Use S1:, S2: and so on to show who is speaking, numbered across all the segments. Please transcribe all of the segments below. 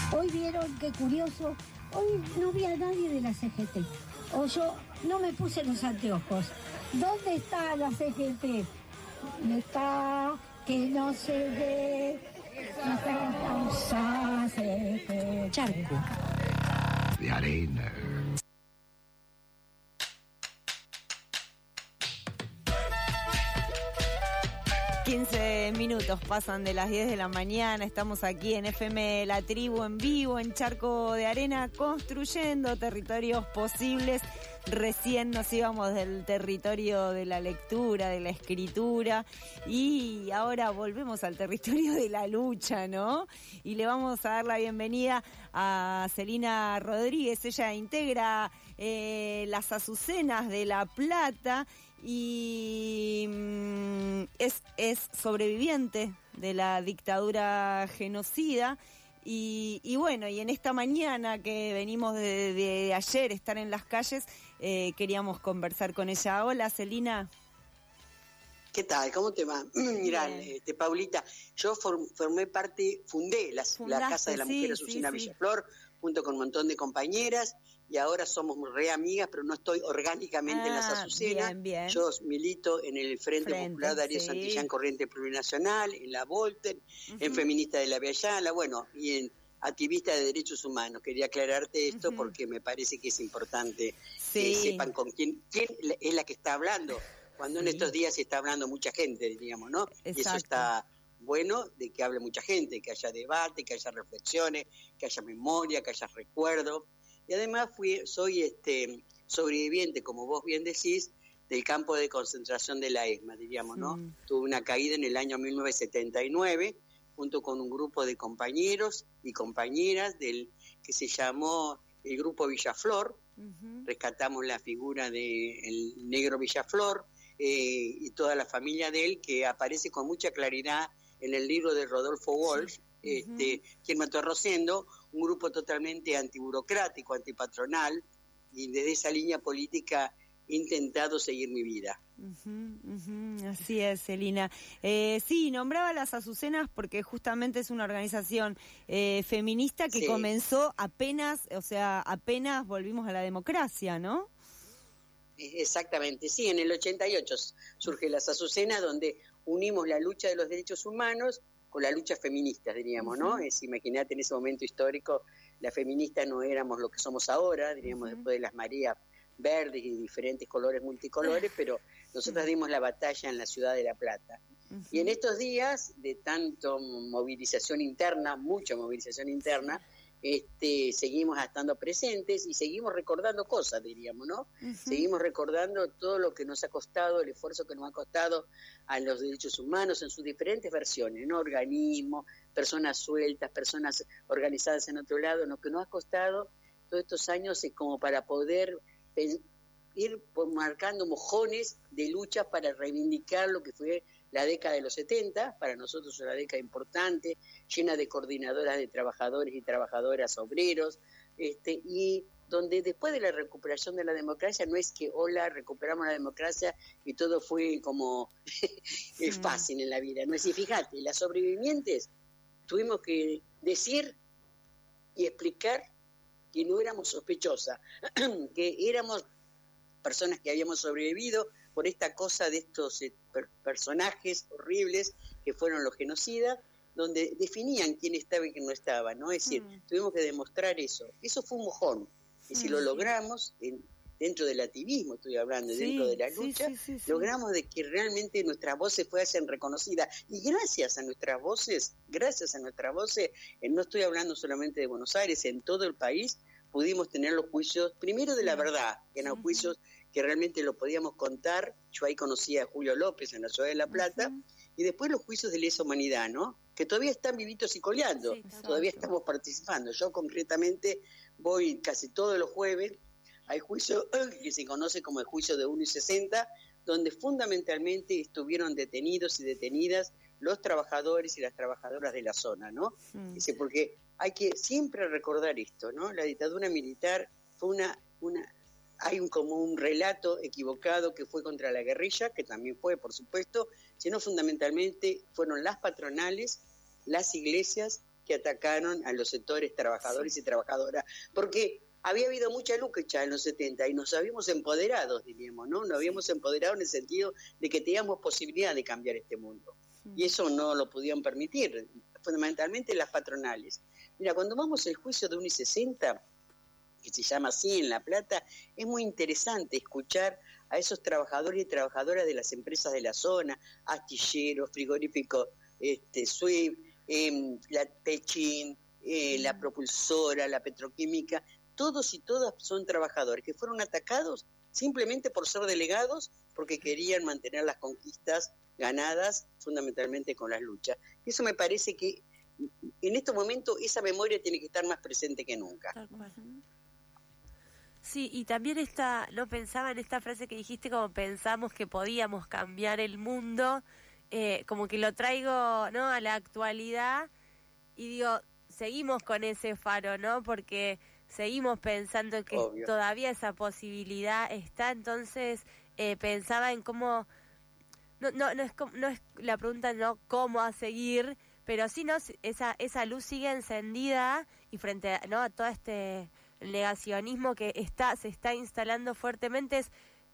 S1: Hoy vieron, qué curioso, hoy no vi a nadie de la CGT. O yo no me puse los anteojos. ¿Dónde está la CGT? Está que no se ve.
S2: Charco
S3: de arena.
S2: Minutos pasan de las 10 de la mañana, estamos aquí en FM La Tribu en vivo, en Charco de Arena, construyendo territorios posibles. Recién nos íbamos del territorio de la lectura, de la escritura, y ahora volvemos al territorio de la lucha, ¿no? Y le vamos a dar la bienvenida a Celina Rodríguez. Ella integra las Azucenas de La Plata y es sobreviviente de la dictadura genocida. Y bueno, y en esta mañana que venimos de ayer, estar en las calles, queríamos conversar con ella. Hola, Celina.
S4: ¿Qué tal? ¿Cómo te va? Mirá, Paulita, yo fundé la Casa de la Mujer Azucena Villaflor, junto con un montón de compañeras, y ahora somos re amigas, pero no estoy orgánicamente en las Azucenas.
S2: Bien.
S4: Yo milito en el Frente Popular Darío Santillán Corriente Plurinacional, en la Volten, en Feminista de la Viayala, bueno, y en activista de derechos humanos. Quería aclararte esto porque me parece que es importante que sepan con quién es la que está hablando, cuando en estos días se está hablando mucha gente, diríamos, ¿no?
S2: Exacto.
S4: Y eso está bueno, de que hable mucha gente, que haya debate, que haya reflexiones, que haya memoria, que haya recuerdo. Y además soy sobreviviente, como vos bien decís, del campo de concentración de la ESMA, diríamos, ¿no? Tuve una caída en el año 1979, junto con un grupo de compañeros y compañeras que se llamó el Grupo Villaflor. Rescatamos la figura del negro Villaflor y toda la familia de él, que aparece con mucha claridad en el libro de Rodolfo Walsh, quien mató a Rosendo, un grupo totalmente antiburocrático, antipatronal, y desde esa línea política he intentado seguir mi vida.
S2: Así es, Celina. Sí, nombraba las Azucenas porque justamente es una organización feminista que comenzó apenas volvimos a la democracia, ¿no?
S4: Exactamente, sí, en el 88 surge las Azucenas, donde unimos la lucha de los derechos humanos con la lucha feminista, diríamos, ¿no? Imagínate, en ese momento histórico, las feministas no éramos lo que somos ahora, diríamos, después de las mareas verdes y diferentes colores, multicolores, pero nosotros dimos la batalla en la ciudad de La Plata. Y en estos días de tanto movilización interna, mucha movilización interna, seguimos estando presentes y seguimos recordando cosas, diríamos, ¿no? Seguimos recordando todo lo que nos ha costado, el esfuerzo que nos ha costado a los derechos humanos en sus diferentes versiones, ¿no? Organismos, personas sueltas, personas organizadas en otro lado, lo que nos ha costado todos estos años es como para poder ir marcando mojones de lucha para reivindicar lo que fue la década de los 70, para nosotros es una década importante, llena de coordinadoras de trabajadores y trabajadoras obreros, y donde después de la recuperación de la democracia no es que recuperamos la democracia y todo fue como fácil en la vida, no es así. Fíjate, las sobrevivientes tuvimos que decir y explicar que no éramos sospechosas, que éramos personas que habíamos sobrevivido por esta cosa de estos personajes horribles que fueron los genocidas, donde definían quién estaba y quién no estaba, ¿no? Es decir, tuvimos que demostrar eso. Eso fue un mojón. Y si lo logramos, dentro del activismo estoy hablando, dentro de la lucha, logramos de que realmente nuestras voces fuesen reconocidas. Y gracias a nuestras voces, no estoy hablando solamente de Buenos Aires, en todo el país, pudimos tener los juicios, primero de la verdad, que eran juicios que realmente lo podíamos contar. Yo ahí conocí a Julio López en la ciudad de La Plata, y después los juicios de lesa humanidad, ¿no? Que todavía están vivitos y coleando, todavía estamos participando. Yo concretamente voy casi todos los jueves, hay juicio que se conoce como el juicio de 1 y 60, donde fundamentalmente estuvieron detenidos y detenidas los trabajadores y las trabajadoras de la zona, ¿no? Dice, porque hay que siempre recordar esto, ¿no? La dictadura militar fue hay como un relato equivocado que fue contra la guerrilla, que también fue, por supuesto, sino fundamentalmente fueron las patronales, las iglesias que atacaron a los sectores trabajadores y trabajadoras, porque había habido mucha lucha en los 70 y nos habíamos empoderado, diríamos, ¿no? Nos habíamos empoderado en el sentido de que teníamos posibilidad de cambiar este mundo. Y eso no lo podían permitir, fundamentalmente las patronales. Mira, cuando vamos al juicio de Uni60, que se llama así en La Plata, es muy interesante escuchar a esos trabajadores y trabajadoras de las empresas de la zona, astilleros, frigoríficos, SWIFT, la Techin, la propulsora, la petroquímica, todos y todas son trabajadores que fueron atacados simplemente por ser delegados, porque querían mantener las conquistas ganadas fundamentalmente con las luchas. Eso me parece que en estos momentos esa memoria tiene que estar más presente que nunca.
S5: Tal cual. Sí, y también no pensaba en esta frase que dijiste, como pensamos que podíamos cambiar el mundo, como que lo traigo, ¿no?, a la actualidad y digo, seguimos con ese faro, ¿no? Porque seguimos pensando que todavía esa posibilidad está. Entonces pensaba en cómo no es la pregunta, no cómo a seguir, pero sí, no, esa luz sigue encendida, y frente a, ¿no?, a todo este negacionismo que se está instalando fuertemente, es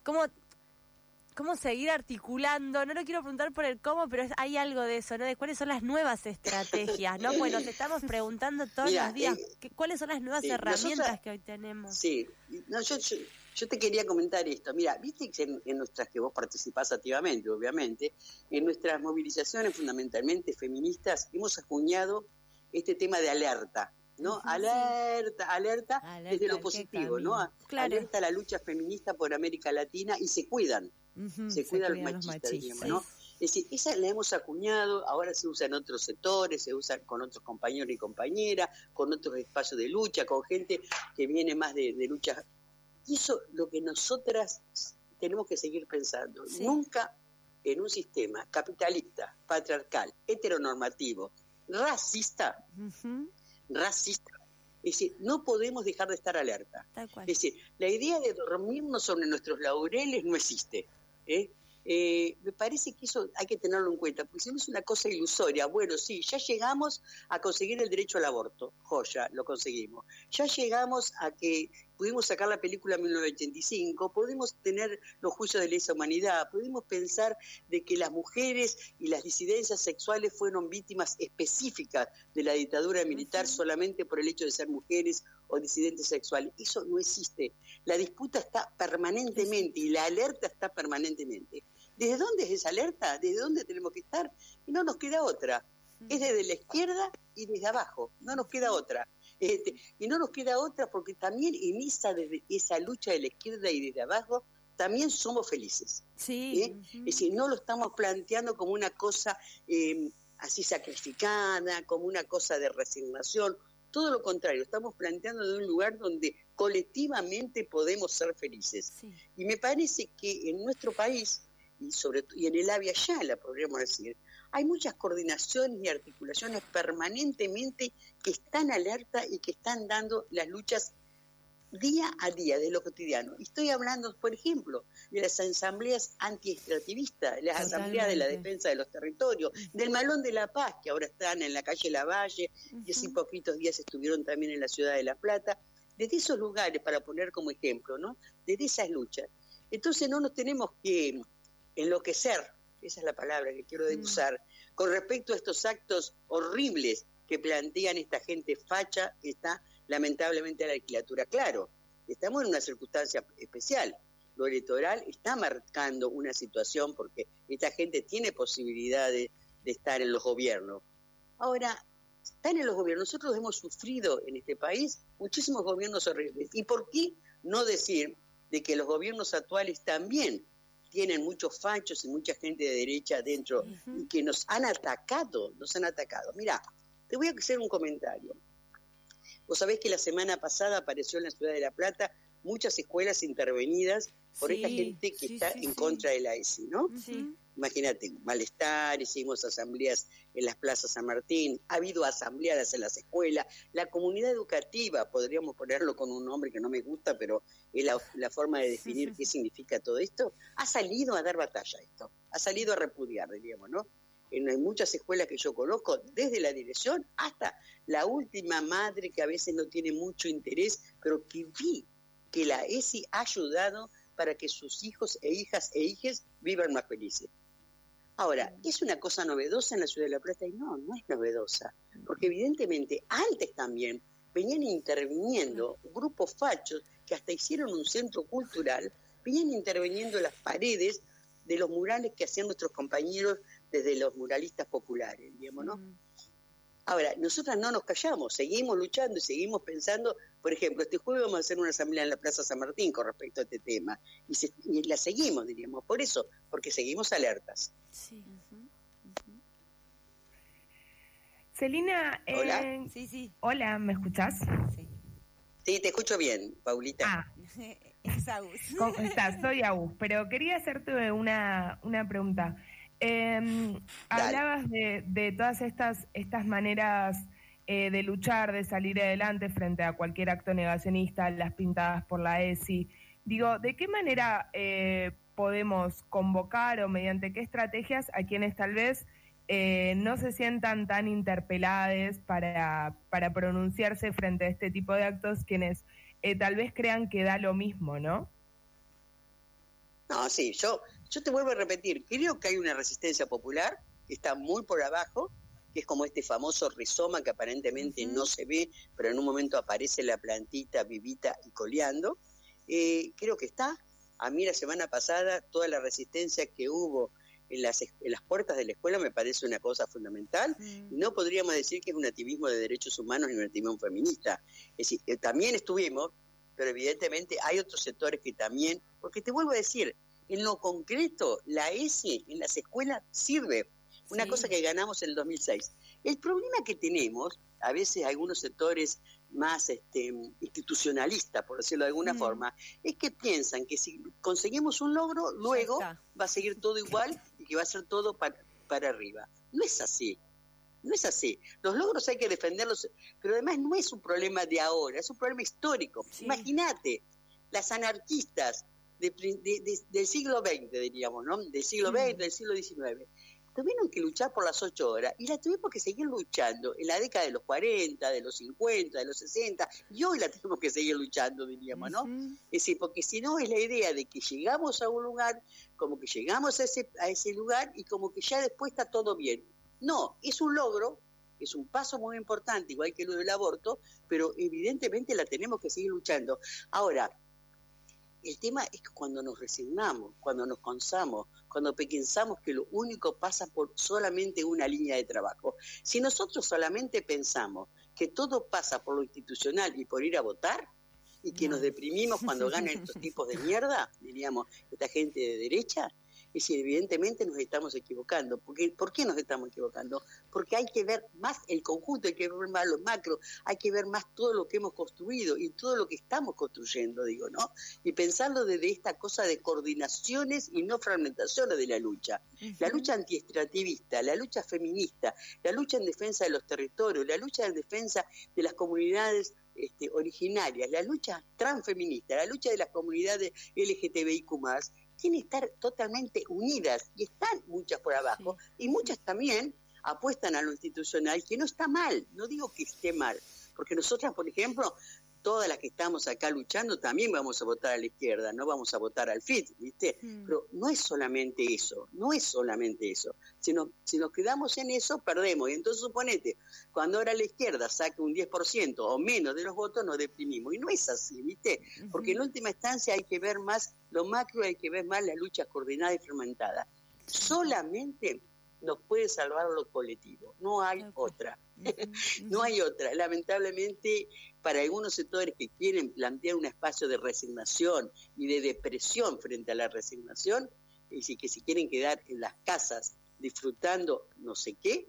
S5: cómo seguir articulando. No lo quiero preguntar por el cómo, pero hay algo de eso, ¿no? De cuáles son las nuevas estrategias, ¿no? Pues nos estamos preguntando todos los días cuáles son las nuevas herramientas que hoy tenemos.
S4: Sí, no, yo te quería comentar esto. Mira, viste que en nuestras, que vos participás activamente, obviamente, en nuestras movilizaciones fundamentalmente feministas hemos acuñado este tema de alerta, ¿no?
S5: Sí.
S4: Alerta desde lo positivo, ¿no? Claro. Alerta a la lucha feminista por América Latina, y se cuidan. Se cuidan los machistas, digamos, ¿no? Es decir, esa la hemos acuñado, ahora se usa en otros sectores, se usa con otros compañeros y compañeras, con otros espacios de lucha, con gente que viene más de lucha. Y eso lo que nosotras tenemos que seguir pensando. Sí. Nunca en un sistema capitalista, patriarcal, heteronormativo, racista, es decir, no podemos dejar de estar alerta. Es decir, la idea de dormirnos sobre nuestros laureles no existe. Me parece que eso hay que tenerlo en cuenta, porque si no es una cosa ilusoria. Bueno, sí, ya llegamos a conseguir el derecho al aborto, joya, lo conseguimos. Ya llegamos a que pudimos sacar la película 1985, pudimos tener los juicios de lesa humanidad, pudimos pensar de que las mujeres y las disidencias sexuales fueron víctimas específicas de la dictadura militar solamente por el hecho de ser mujeres o disidentes sexuales. Eso no existe. La disputa está permanentemente y la alerta está permanentemente. ¿Desde dónde es esa alerta? ¿Desde dónde tenemos que estar? Y no nos queda otra. Es desde la izquierda y desde abajo. No nos queda otra. Y no nos queda otra porque también en desde esa lucha de la izquierda y desde abajo también somos felices.
S5: Sí.
S4: Es decir, no lo estamos planteando como una cosa así sacrificada, como una cosa de resignación. Todo lo contrario, estamos planteando de un lugar donde colectivamente podemos ser felices. Sí. Y me parece que en nuestro país, y en el Avia Yala, podríamos decir, hay muchas coordinaciones y articulaciones permanentemente que están alerta y que están dando las luchas día a día de lo cotidiano. Y estoy hablando, por ejemplo, de las asambleas antiextractivistas, las asambleas de la defensa de los territorios, del Malón de la Paz, que ahora están en la calle Lavalle, y hace poquitos días estuvieron también en la ciudad de La Plata, desde esos lugares, para poner como ejemplo, ¿no?, desde esas luchas. Entonces no nos tenemos que enloquecer, esa es la palabra que quiero usar, con respecto a estos actos horribles que plantean esta gente facha que está lamentablemente a la legislatura. Claro, estamos en una circunstancia especial. Lo electoral está marcando una situación porque esta gente tiene posibilidad de estar en los gobiernos. Ahora, están en los gobiernos. Nosotros hemos sufrido en este país muchísimos gobiernos horribles. ¿Y por qué no decir de que los gobiernos actuales también tienen muchos fachos y mucha gente de derecha dentro y que nos han atacado? Mirá, te voy a hacer un comentario. Vos sabés que la semana pasada apareció en la ciudad de La Plata muchas escuelas intervenidas por esta gente que está en contra de la ESI, ¿no?
S5: Sí.
S4: Imagínate, malestar, hicimos asambleas en las plazas San Martín, ha habido asambleas en las escuelas, la comunidad educativa, podríamos ponerlo con un nombre que no me gusta, pero es la forma de definir qué significa todo esto, ha salido a dar batalla a esto, ha salido a repudiar, diríamos, ¿no? en muchas escuelas que yo conozco, desde la dirección hasta la última madre que a veces no tiene mucho interés, pero que vi que la ESI ha ayudado para que sus hijos e hijas e hijes vivan más felices. Ahora, ¿es una cosa novedosa en la Ciudad de La Plata? Y no es novedosa, porque evidentemente antes también venían interviniendo grupos fachos que hasta hicieron un centro cultural, venían interviniendo las paredes de los murales que hacían nuestros compañeros desde los muralistas populares, digamos, ¿no? Ahora, nosotras no nos callamos, seguimos luchando y seguimos pensando. Por ejemplo, este jueves vamos a hacer una asamblea en la Plaza San Martín con respecto a este tema, y la seguimos, diríamos, por eso, porque seguimos alertas.
S5: Sí.
S6: Celina,
S4: Hola.
S2: Sí.
S6: Hola, ¿me escuchás?
S4: Sí, te escucho bien, Paulita.
S2: Es Agus.
S6: ¿Cómo estás? Soy Agus, pero quería hacerte una pregunta. Hablabas de todas estas maneras de luchar, de salir adelante frente a cualquier acto negacionista, las pintadas por la ESI. Digo, ¿de qué manera podemos convocar o mediante qué estrategias a quienes tal vez no se sientan tan interpelados para pronunciarse frente a este tipo de actos, quienes tal vez crean que da lo mismo, ¿no?
S4: No, sí, yo te vuelvo a repetir, creo que hay una resistencia popular que está muy por abajo, que es como este famoso rizoma que aparentemente no se ve, pero en un momento aparece la plantita vivita y coleando. Creo que está. A mí la semana pasada toda la resistencia que hubo en las puertas de la escuela me parece una cosa fundamental. No podríamos decir que es un activismo de derechos humanos ni un activismo feminista. Es decir, también estuvimos, pero evidentemente hay otros sectores que también, porque te vuelvo a decir, en lo concreto, la ESI en las escuelas sirve. Una cosa que ganamos en el 2006. El problema que tenemos, a veces algunos sectores más institucionalistas, por decirlo de alguna forma, es que piensan que si conseguimos un logro, luego va a seguir todo igual y que va a ser todo para arriba. No es así. No es así. Los logros hay que defenderlos, pero además no es un problema de ahora, es un problema histórico. Sí. Imagínate, las anarquistas del siglo XX, diríamos, ¿no? Del siglo XX, del siglo XIX. Tuvieron que luchar por las 8 horas y la tuvimos que seguir luchando en la década de los 40, de los 50, de los 60, y hoy la tenemos que seguir luchando, diríamos, ¿no? Es decir, porque si no es la idea de que llegamos a un lugar, como que llegamos a ese lugar y como que ya después está todo bien. No, es un logro, es un paso muy importante, igual que lo del aborto, pero evidentemente la tenemos que seguir luchando. Ahora, el tema es que cuando nos resignamos, cuando nos cansamos, cuando pensamos que lo único pasa por solamente una línea de trabajo. Si nosotros solamente pensamos que todo pasa por lo institucional y por ir a votar, y que nos deprimimos cuando ganan estos tipos de mierda, diríamos, esta gente de derecha, es decir, evidentemente nos estamos equivocando. ¿Por qué nos estamos equivocando? Porque hay que ver más el conjunto, hay que ver más los macros, hay que ver más todo lo que hemos construido y todo lo que estamos construyendo, digo, ¿no? Y pensarlo desde esta cosa de coordinaciones y no fragmentaciones de la lucha. La lucha antiextractivista, la lucha feminista, la lucha en defensa de los territorios, la lucha en defensa de las comunidades originarias, la lucha transfeminista, la lucha de las comunidades LGTBIQ+, tienen que estar totalmente unidas, y están muchas por abajo, y muchas también apuestan a lo institucional, que no está mal, no digo que esté mal, porque nosotras, por ejemplo, todas las que estamos acá luchando también vamos a votar a la izquierda, no vamos a votar al FIT, ¿viste? Pero no es solamente eso, no es solamente eso. Si nos quedamos en eso, perdemos. Y entonces suponete, cuando ahora la izquierda saque un 10% o menos de los votos, nos deprimimos. Y no es así, ¿viste? Porque en última instancia hay que ver más lo macro, hay que ver más la lucha coordinada y fermentada. Solamente nos puede salvar lo colectivo, no hay otra. No hay otra. Lamentablemente, para algunos sectores que quieren plantear un espacio de resignación y de depresión frente a la resignación, y que se quieren quedar en las casas disfrutando no sé qué,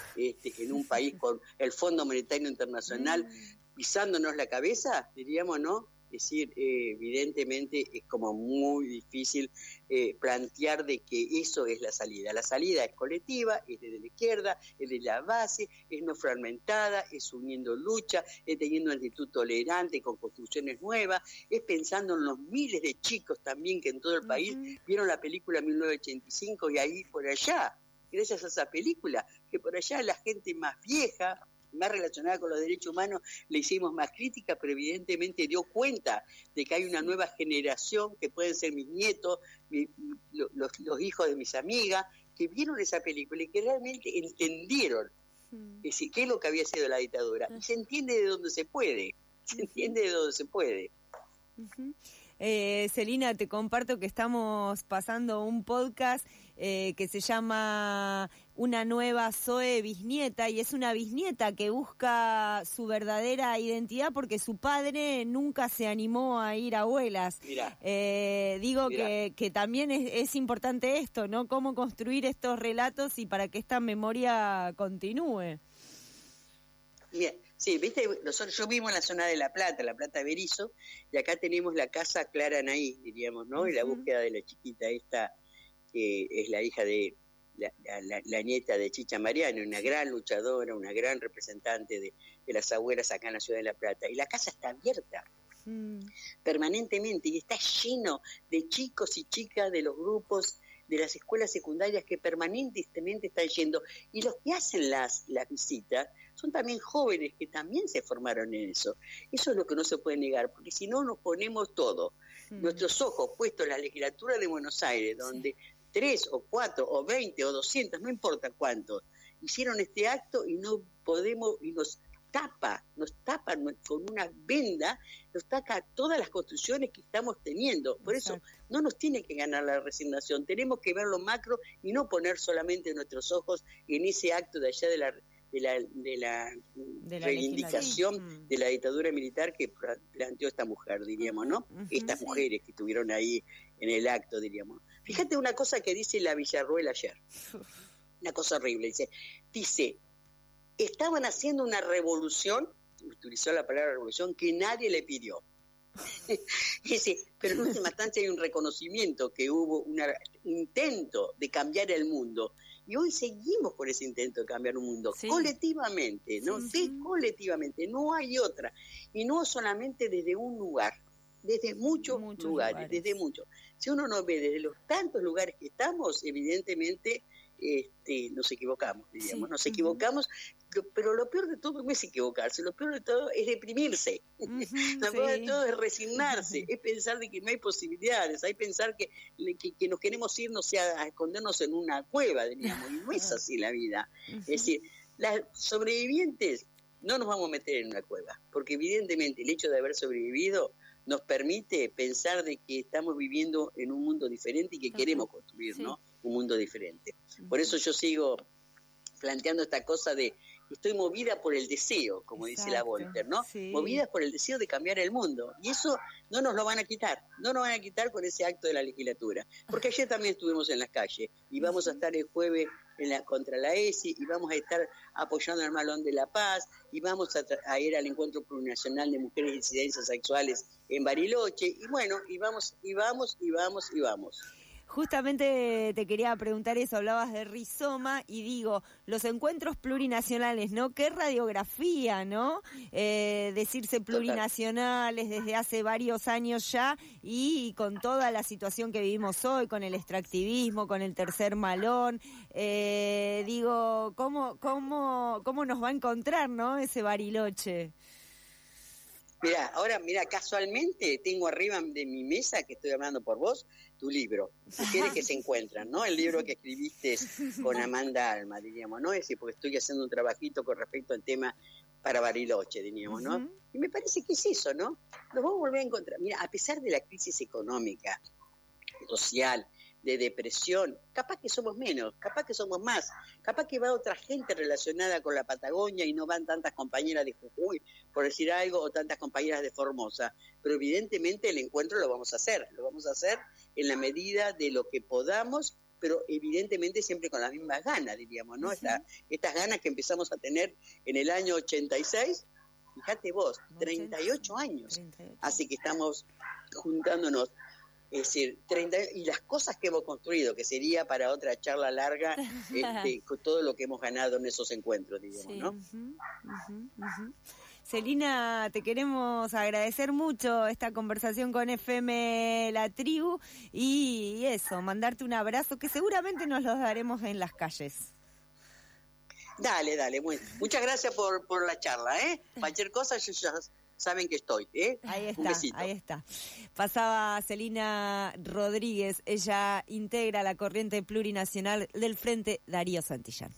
S4: en un país con el Fondo Monetario Internacional pisándonos la cabeza, diríamos, ¿no? Es decir, evidentemente es como muy difícil plantear de que eso es la salida. La salida es colectiva, es desde la izquierda, es de la base, es no fragmentada, es uniendo lucha, es teniendo una actitud tolerante con construcciones nuevas, es pensando en los miles de chicos también que en todo el país vieron la película 1985 y ahí por allá. gracias a esa película, que por allá la gente más vieja, más relacionada con los derechos humanos, le hicimos más crítica, pero evidentemente dio cuenta de que hay una nueva generación, que pueden ser mis nietos, los hijos de mis amigas, que vieron esa película y que realmente entendieron qué es lo que había sido la dictadura. Y se entiende de dónde se puede,
S2: Celina, te comparto que estamos pasando un podcast que se llama Una nueva Zoe bisnieta, y es una bisnieta que busca su verdadera identidad porque su padre nunca se animó a ir a abuelas.
S4: Mirá.
S2: Que también es importante esto, ¿no? Cómo construir estos relatos y para que esta memoria continúe.
S4: Bien. Sí, viste, yo vivo en la zona de La Plata Berizo, y acá tenemos la casa Clara Anaí, diríamos, ¿no? Y la búsqueda de la chiquita esta, que es la hija de, la nieta de Chicha Mariano, una gran luchadora, una gran representante de las abuelas acá en la ciudad de La Plata. Y la casa está abierta permanentemente, y está lleno de chicos y chicas de los grupos de las escuelas secundarias que permanentemente están yendo, y los que hacen las visitas son también jóvenes que también se formaron en eso. Eso es lo que no se puede negar, porque si no nos ponemos todos, nuestros ojos puestos en la legislatura de Buenos Aires, donde 3 o 4 o 20 o 200, no importa cuántos, hicieron este acto y no podemos, y nos tapan con una venda, nos tapa todas las construcciones que estamos teniendo. Por eso no nos tiene que ganar la resignación, tenemos que ver lo macro y no poner solamente nuestros ojos en ese acto de allá de la reivindicación de la dictadura militar que planteó esta mujer, diríamos, ¿no? Estas mujeres que estuvieron ahí en el acto, diríamos. Fíjate una cosa que dice la Villarruel ayer, una cosa horrible, dice, estaban haciendo una revolución, utilizó la palabra revolución, que nadie le pidió. Dice, pero en última instancia hay un reconocimiento que hubo un intento de cambiar el mundo. Y hoy seguimos por ese intento de cambiar un mundo, colectivamente, ¿no? Colectivamente, no hay otra. Y no solamente desde un lugar, desde muchos lugares, desde muchos. Si uno nos ve desde los tantos lugares que estamos, evidentemente nos equivocamos, diríamos, nos equivocamos, pero lo peor de todo no es equivocarse, lo peor de todo es deprimirse, lo peor de todo es resignarse, es pensar de que no hay posibilidades, hay pensar que nos queremos ir, no sea, a escondernos en una cueva, diríamos, y no es así la vida. Es decir, las sobrevivientes no nos vamos a meter en una cueva, porque evidentemente el hecho de haber sobrevivido nos permite pensar de que estamos viviendo en un mundo diferente y que queremos construir, ¿no? Un mundo diferente. Por eso yo sigo planteando esta cosa de estoy movida por el deseo, como dice la Voltaire, ¿no? Movida por el deseo de cambiar el mundo. Y eso no nos lo van a quitar, no nos van a quitar con ese acto de la legislatura. Porque ayer también estuvimos en las calles y vamos a estar el jueves contra la ESI, y vamos a estar apoyando al Malón de la Paz, y vamos a ir al Encuentro Plurinacional de Mujeres y Disidencias Sexuales en Bariloche, y bueno, y vamos.
S2: Justamente te quería preguntar eso, hablabas de rizoma y digo, los encuentros plurinacionales, ¿no? Qué radiografía, ¿no? Decirse plurinacionales desde hace varios años ya y con toda la situación que vivimos hoy, con el extractivismo, con el tercer malón, digo, ¿cómo nos va a encontrar, ¿no? Ese Bariloche.
S4: Mirá, casualmente tengo arriba de mi mesa, que estoy hablando por vos, tu libro, Mujeres que se encuentran, ¿no? El libro que escribiste con Amanda Alma, diríamos, ¿no? Ese, porque estoy haciendo un trabajito con respecto al tema para Bariloche, diríamos, ¿no? Y me parece que es eso, ¿no? Nos vamos a volver a encontrar. Mira, a pesar de la crisis económica, social, de depresión, capaz que somos menos, capaz que somos más, capaz que va otra gente relacionada con la Patagonia y no van tantas compañeras de Jujuy, por decir algo, o tantas compañeras de Formosa, pero evidentemente el encuentro lo vamos a hacer en la medida de lo que podamos, pero evidentemente siempre con las mismas ganas, diríamos, ¿no? Estas ganas que empezamos a tener en el año 86, fíjate vos, 38 años, así que estamos juntándonos. Es decir, y las cosas que hemos construido, que sería para otra charla larga, con todo lo que hemos ganado en esos encuentros, digamos, ¿no?
S2: Celina, te queremos agradecer mucho esta conversación con FM La Tribu y eso, mandarte un abrazo que seguramente nos los daremos en las calles.
S4: Dale, muchas gracias por la charla, ¿eh? Cualquier cosa ya saben que estoy, ¿eh?
S2: Ahí
S4: Un besito.
S2: ahí está. Pasaba Celina Rodríguez, ella integra la corriente plurinacional del Frente Darío Santillán.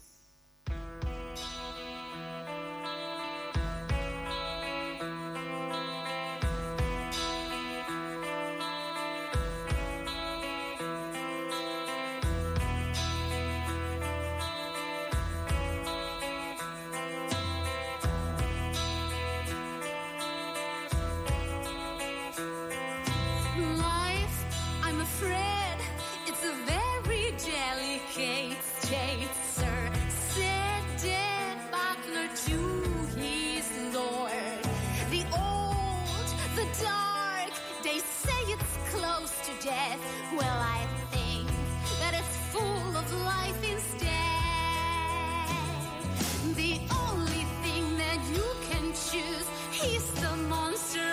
S7: The only thing that you can choose, he's the monster